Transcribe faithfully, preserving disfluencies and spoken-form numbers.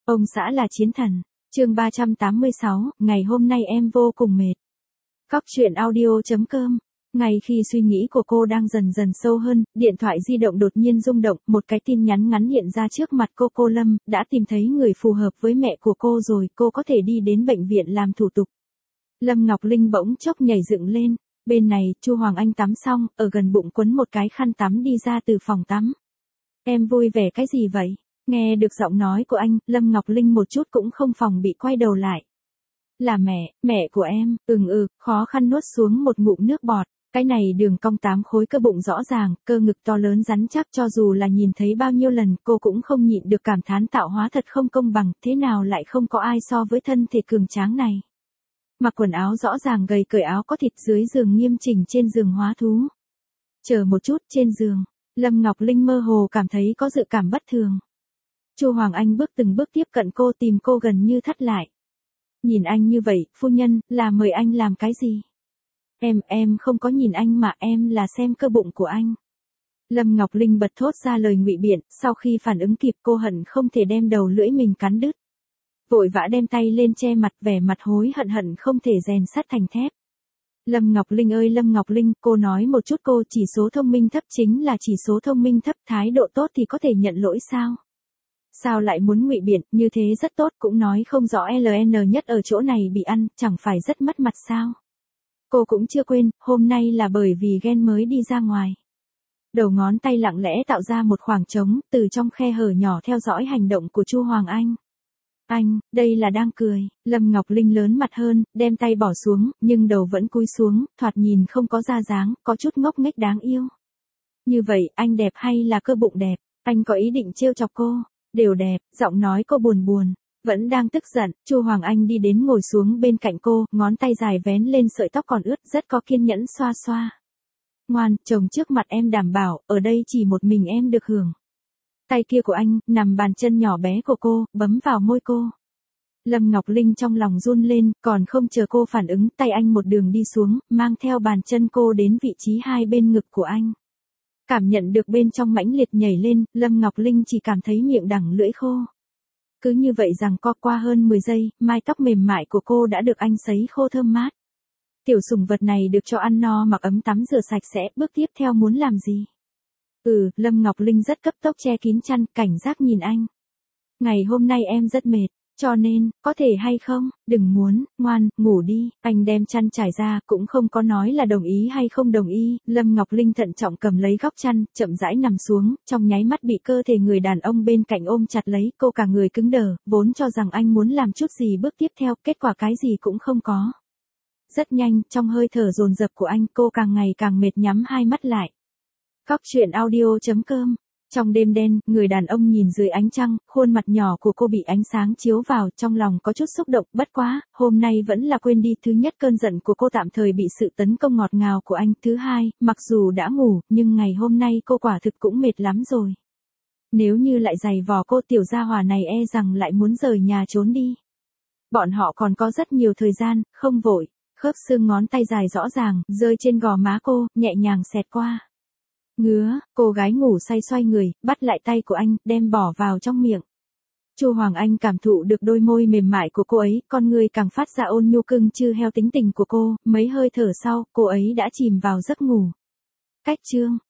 Ông xã là chiến thần. Chương ba trăm tám mươi sáu, ngày hôm nay em vô cùng mệt. Cóc truyện audio chấm com. Ngay khi suy nghĩ của cô đang dần dần sâu hơn, điện thoại di động đột nhiên rung động, một cái tin nhắn ngắn hiện ra trước mặt cô. Cô Lâm đã tìm thấy người phù hợp với mẹ của cô rồi, cô có thể đi đến bệnh viện làm thủ tục. Lâm Ngọc Linh bỗng chốc nhảy dựng lên. Bên này, Chu Hoàng Anh tắm xong, ở gần bụng quấn một cái khăn tắm đi ra từ phòng tắm. Em vui vẻ cái gì vậy? Nghe được giọng nói của anh, Lâm Ngọc Linh một chút cũng không phòng bị quay đầu lại. Là mẹ, mẹ của em, ừng ừ, khó khăn nuốt xuống một ngụm nước bọt. Cái này đường cong tám khối cơ bụng rõ ràng, cơ ngực to lớn rắn chắc, cho dù là nhìn thấy bao nhiêu lần cô cũng không nhịn được cảm thán tạo hóa thật không công bằng, thế nào lại không có ai so với thân thể cường tráng này. Mặc quần áo rõ ràng gầy, cởi áo có thịt, dưới giường nghiêm chỉnh, trên giường hóa thú. Chờ một chút, trên giường, Lâm Ngọc Linh mơ hồ cảm thấy có dự cảm bất thường. Chu Hoàng Anh bước từng bước tiếp cận cô, tìm cô gần như thắt lại. Nhìn anh như vậy, phu nhân, là mời anh làm cái gì? Em, em không có nhìn anh mà, em là xem cơ bụng của anh. Lâm Ngọc Linh bật thốt ra lời ngụy biện, sau khi phản ứng kịp cô hận không thể đem đầu lưỡi mình cắn đứt. Vội vã đem tay lên che mặt, vẻ mặt hối hận hận không thể rèn sắt thành thép. Lâm Ngọc Linh ơi Lâm Ngọc Linh, cô nói một chút, cô chỉ số thông minh thấp chính là chỉ số thông minh thấp, thái độ tốt thì có thể nhận lỗi sao? Sao lại muốn ngụy biện, như thế rất tốt, cũng nói không rõ lờ en nhất ở chỗ này bị ăn, chẳng phải rất mất mặt sao? Cô cũng chưa quên, hôm nay là bởi vì ghen mới đi ra ngoài. Đầu ngón tay lặng lẽ tạo ra một khoảng trống, từ trong khe hở nhỏ theo dõi hành động của Chu Hoàng Anh. Anh, đây là đang cười. Lâm Ngọc Linh lớn mặt hơn, đem tay bỏ xuống, nhưng đầu vẫn cúi xuống, thoạt nhìn không có ra dáng, có chút ngốc nghếch đáng yêu. Như vậy, anh đẹp hay là cơ bụng đẹp? Anh có ý định trêu chọc cô? Đều đẹp, giọng nói cô buồn buồn. Vẫn đang tức giận, Chu Hoàng Anh đi đến ngồi xuống bên cạnh cô, ngón tay dài vén lên sợi tóc còn ướt, rất có kiên nhẫn xoa xoa. Ngoan, chồng trước mặt em đảm bảo, ở đây chỉ một mình em được hưởng. Tay kia của anh, nằm bàn chân nhỏ bé của cô, bấm vào môi cô. Lâm Ngọc Linh trong lòng run lên, còn không chờ cô phản ứng, tay anh một đường đi xuống, mang theo bàn chân cô đến vị trí hai bên ngực của anh. Cảm nhận được bên trong mãnh liệt nhảy lên, Lâm Ngọc Linh chỉ cảm thấy miệng đắng lưỡi khô. Cứ như vậy rằng co qua hơn mười giây, mái tóc mềm mại của cô đã được anh sấy khô thơm mát. Tiểu sủng vật này được cho ăn no mặc ấm tắm rửa sạch sẽ, bước tiếp theo muốn làm gì? Ừ, Lâm Ngọc Linh rất cấp tốc che kín chăn, cảnh giác nhìn anh. Ngày hôm nay em rất mệt, cho nên, có thể hay không, đừng muốn, ngoan, ngủ đi. Anh đem chăn trải ra, cũng không có nói là đồng ý hay không đồng ý. Lâm Ngọc Linh thận trọng cầm lấy góc chăn, chậm rãi nằm xuống, trong nháy mắt bị cơ thể người đàn ông bên cạnh ôm chặt lấy, cô cả người cứng đờ, vốn cho rằng anh muốn làm chút gì bước tiếp theo, kết quả cái gì cũng không có. Rất nhanh, trong hơi thở dồn dập của anh, cô càng ngày càng mệt, nhắm hai mắt lại. Cóc truyện audio chấm com. Trong đêm đen, người đàn ông nhìn dưới ánh trăng, khuôn mặt nhỏ của cô bị ánh sáng chiếu vào, trong lòng có chút xúc động, bất quá, hôm nay vẫn là quên đi. Thứ nhất, cơn giận của cô tạm thời bị sự tấn công ngọt ngào của anh. Thứ hai, mặc dù đã ngủ, nhưng ngày hôm nay cô quả thực cũng mệt lắm rồi. Nếu như lại giày vò cô, tiểu gia hỏa này e rằng lại muốn rời nhà trốn đi. Bọn họ còn có rất nhiều thời gian, không vội. Khớp xương ngón tay dài rõ ràng, rơi trên gò má cô, nhẹ nhàng xẹt qua. Ngứa, cô gái ngủ say xoay người, bắt lại tay của anh, đem bỏ vào trong miệng. Chu Hoàng Anh cảm thụ được đôi môi mềm mại của cô ấy, con người càng phát ra ôn nhu cưng chư heo tính tình của cô, mấy hơi thở sau, cô ấy đã chìm vào giấc ngủ. Cách chương